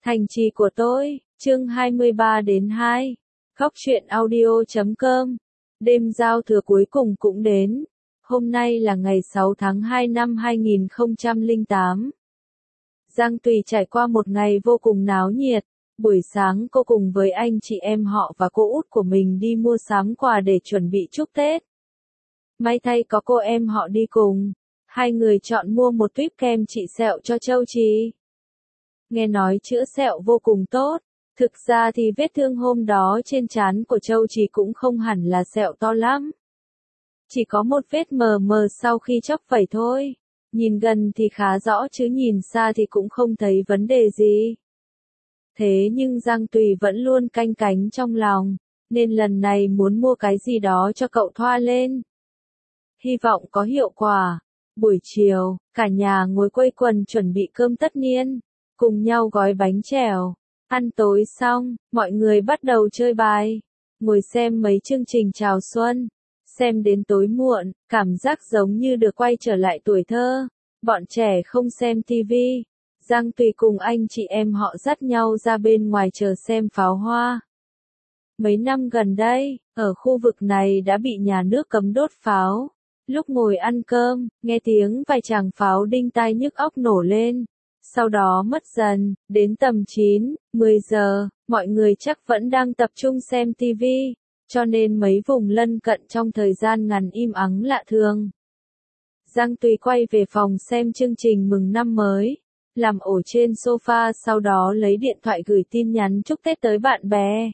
Thành trì của tôi, chương 23-2. Góc truyện audio.com. Đêm giao thừa cuối cùng cũng đến. Hôm nay là ngày 6 tháng 2 năm 2008. Giang Tùy trải qua một ngày vô cùng náo nhiệt. Buổi sáng cô cùng với anh chị em họ và cô út của mình đi mua sắm quà để chuẩn bị chúc Tết. May thay có cô em họ đi cùng. Hai người chọn mua một tuýp kem trị sẹo cho Châu Trì. Nghe nói chữa sẹo vô cùng tốt. Thực ra thì vết thương hôm đó trên trán của Châu Trì cũng không hẳn là sẹo to lắm. Chỉ có một vết mờ mờ sau khi chóc vẩy thôi. Nhìn gần thì khá rõ chứ nhìn xa thì cũng không thấy vấn đề gì. Thế nhưng Giang Tùy vẫn luôn canh cánh trong lòng, nên lần này muốn mua cái gì đó cho cậu thoa lên. Hy vọng có hiệu quả. Buổi chiều, cả nhà ngồi quây quần chuẩn bị cơm tất niên, cùng nhau gói bánh chèo. Ăn tối xong, mọi người bắt đầu chơi bài, ngồi xem mấy chương trình chào xuân. Xem đến tối muộn, cảm giác giống như được quay trở lại tuổi thơ. Bọn trẻ không xem tivi. Giang Tùy cùng anh chị em họ dắt nhau ra bên ngoài chờ xem pháo hoa. Mấy năm gần đây, ở khu vực này đã bị nhà nước cấm đốt pháo. Lúc ngồi ăn cơm, nghe tiếng vài tràng pháo đinh tai nhức óc nổ lên. Sau đó mất dần, đến tầm 9, 10 giờ, mọi người chắc vẫn đang tập trung xem tivi, cho nên mấy vùng lân cận trong thời gian ngắn im ắng lạ thường. Giang Tùy quay về phòng xem chương trình mừng năm mới, làm ổ trên sofa, sau đó lấy điện thoại gửi tin nhắn chúc Tết tới bạn bè.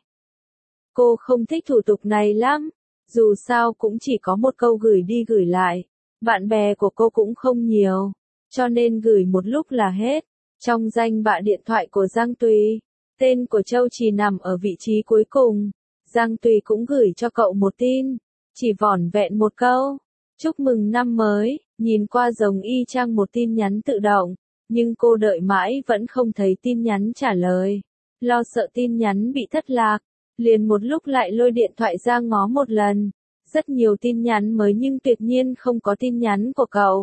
Cô không thích thủ tục này lắm, dù sao cũng chỉ có một câu gửi đi gửi lại, bạn bè của cô cũng không nhiều, cho nên gửi một lúc là hết. Trong danh bạ điện thoại của Giang Tùy, tên của Châu Trì nằm ở vị trí cuối cùng. Giang Tùy cũng gửi cho cậu một tin, chỉ vỏn vẹn một câu, chúc mừng năm mới, nhìn qua giống y chang một tin nhắn tự động, nhưng cô đợi mãi vẫn không thấy tin nhắn trả lời. Lo sợ tin nhắn bị thất lạc, liền một lúc lại lôi điện thoại ra ngó một lần, rất nhiều tin nhắn mới nhưng tuyệt nhiên không có tin nhắn của cậu.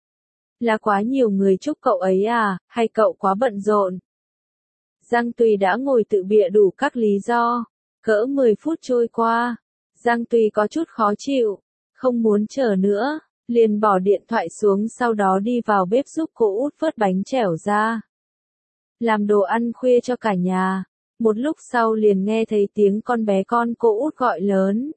Là quá nhiều người chúc cậu ấy à, hay cậu quá bận rộn? Giang Tùy đã ngồi tự bịa đủ các lý do. Cỡ 10 phút trôi qua, Giang Tùy có chút khó chịu, không muốn chờ nữa, liền bỏ điện thoại xuống, sau đó đi vào bếp giúp cô út vớt bánh chèo ra. Làm đồ ăn khuya cho cả nhà. Một lúc sau liền nghe thấy tiếng con bé con cô út gọi lớn.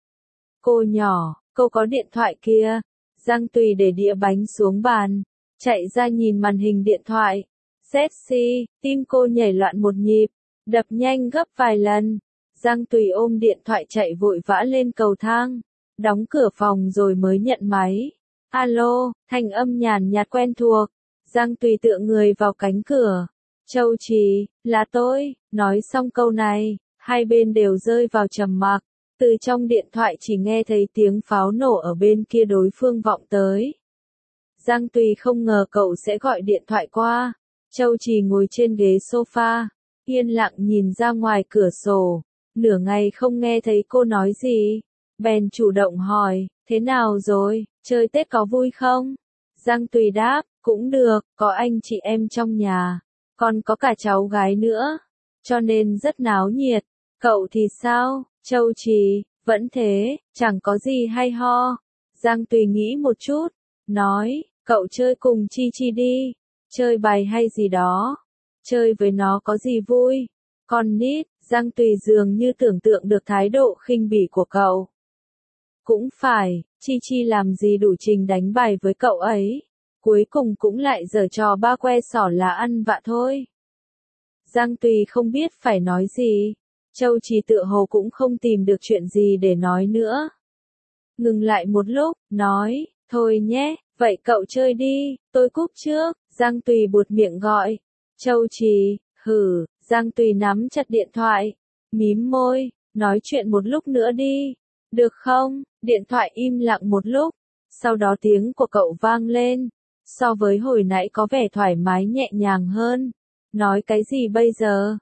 Cô nhỏ, cô có điện thoại kia. Giang Tùy để đĩa bánh xuống bàn, chạy ra nhìn màn hình điện thoại. Sexy, tim cô nhảy loạn một nhịp, đập nhanh gấp vài lần. Giang Tùy ôm điện thoại chạy vội vã lên cầu thang, đóng cửa phòng rồi mới nhận máy. Alo, thanh âm nhàn nhạt quen thuộc. Giang Tùy tựa người vào cánh cửa. Châu Trì, là tôi. Nói xong câu này, hai bên đều rơi vào trầm mặc. Từ trong điện thoại chỉ nghe thấy tiếng pháo nổ ở bên kia đối phương vọng tới. Giang Tùy không ngờ cậu sẽ gọi điện thoại qua. Châu Trì ngồi trên ghế sofa, yên lặng nhìn ra ngoài cửa sổ. Nửa ngày không nghe thấy cô nói gì, bèn chủ động hỏi, thế nào rồi, chơi Tết có vui không? Giang Tùy đáp, cũng được, có anh chị em trong nhà, còn có cả cháu gái nữa, cho nên rất náo nhiệt. Cậu thì sao? Châu Trì, vẫn thế, chẳng có gì hay ho. Giang Tùy nghĩ một chút, nói, cậu chơi cùng Chi Chi đi, chơi bài hay gì đó, chơi với nó có gì vui. Con nít. Giang Tùy dường như tưởng tượng được thái độ khinh bỉ của cậu. Cũng phải, Chi Chi làm gì đủ trình đánh bài với cậu ấy. Cuối cùng cũng lại giở trò ba que sỏ là ăn vạ thôi. Giang Tùy không biết phải nói gì. Châu Trì tựa hồ cũng không tìm được chuyện gì để nói nữa. Ngừng lại một lúc, nói, thôi nhé, vậy cậu chơi đi, tôi cúp trước. Giang Tùy buột miệng gọi. Châu Trì, hử. Giang Tùy nắm chặt điện thoại, mím môi, nói chuyện một lúc nữa đi, được không? Điện thoại im lặng một lúc, sau đó tiếng của cậu vang lên, so với hồi nãy có vẻ thoải mái nhẹ nhàng hơn. Nói cái gì bây giờ?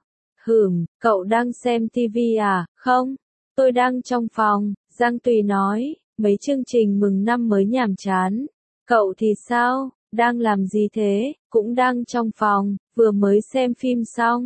Cậu đang xem tivi à? Không, tôi đang trong phòng. Giang Tùy nói, mấy chương trình mừng năm mới nhàm chán. Cậu thì sao? Đang làm gì thế? Cũng đang trong phòng, vừa mới xem phim xong.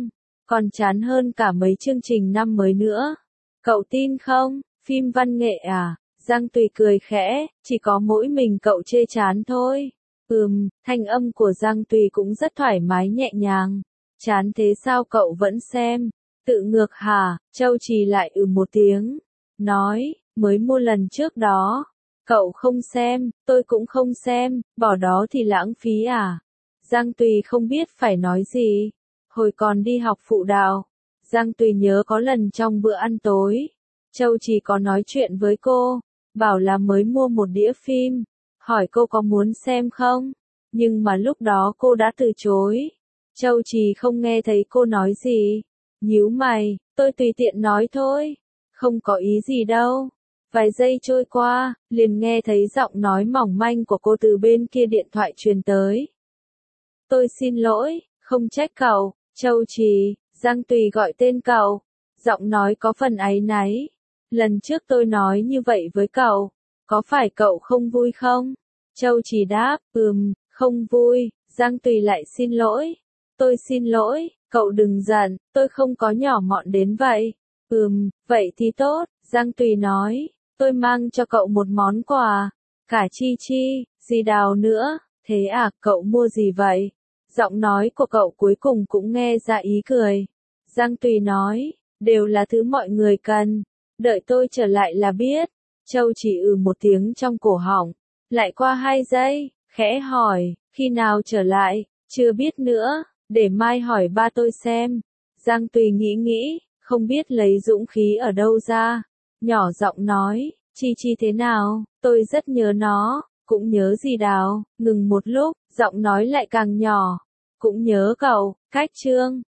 còn chán hơn cả mấy chương trình năm mới nữa. Cậu tin không, phim văn nghệ à? Giang Tùy cười khẽ, chỉ có mỗi mình cậu chê chán thôi. Thanh âm của Giang Tùy cũng rất thoải mái nhẹ nhàng. Chán thế sao cậu vẫn xem? Tự ngược hả? Châu Trì lại một tiếng. Nói, mới mua lần trước đó. Cậu không xem, tôi cũng không xem, bỏ đó thì lãng phí à? Giang Tùy không biết phải nói gì. Hồi còn đi học phụ đạo, Giang Tùy nhớ có lần trong bữa ăn tối, Châu Trì có nói chuyện với cô, bảo là mới mua một đĩa phim, hỏi cô có muốn xem không, nhưng mà lúc đó cô đã từ chối. Châu Trì không nghe thấy cô nói gì, nhíu mày, tôi tùy tiện nói thôi, không có ý gì đâu. Vài giây trôi qua, liền nghe thấy giọng nói mỏng manh của cô từ bên kia điện thoại truyền tới. Tôi xin lỗi, không trách cậu, Châu Trì. Giang Tùy gọi tên cậu, giọng nói có phần áy náy. Lần trước tôi nói như vậy với cậu, có phải cậu không vui không? Châu Trì đáp, không vui. Giang Tùy lại xin lỗi. Tôi xin lỗi, cậu đừng giận, tôi không có nhỏ mọn đến vậy. Vậy thì tốt, Giang Tùy nói, tôi mang cho cậu một món quà. Cả Chi Chi, Di Đào nữa, thế à, cậu mua gì vậy? Giọng nói của cậu cuối cùng cũng nghe ra ý cười. Giang Tùy nói, đều là thứ mọi người cần, đợi tôi trở lại là biết. Châu chỉ một tiếng trong cổ họng, lại qua 2 giây, khẽ hỏi, khi nào trở lại, chưa biết nữa, để mai hỏi ba tôi xem. Giang Tùy nghĩ, không biết lấy dũng khí ở đâu ra, nhỏ giọng nói, Chi Chi thế nào, tôi rất nhớ nó, cũng nhớ Di Đào. Ngừng một lúc, giọng nói lại càng nhỏ, cũng nhớ cậu, cách chương.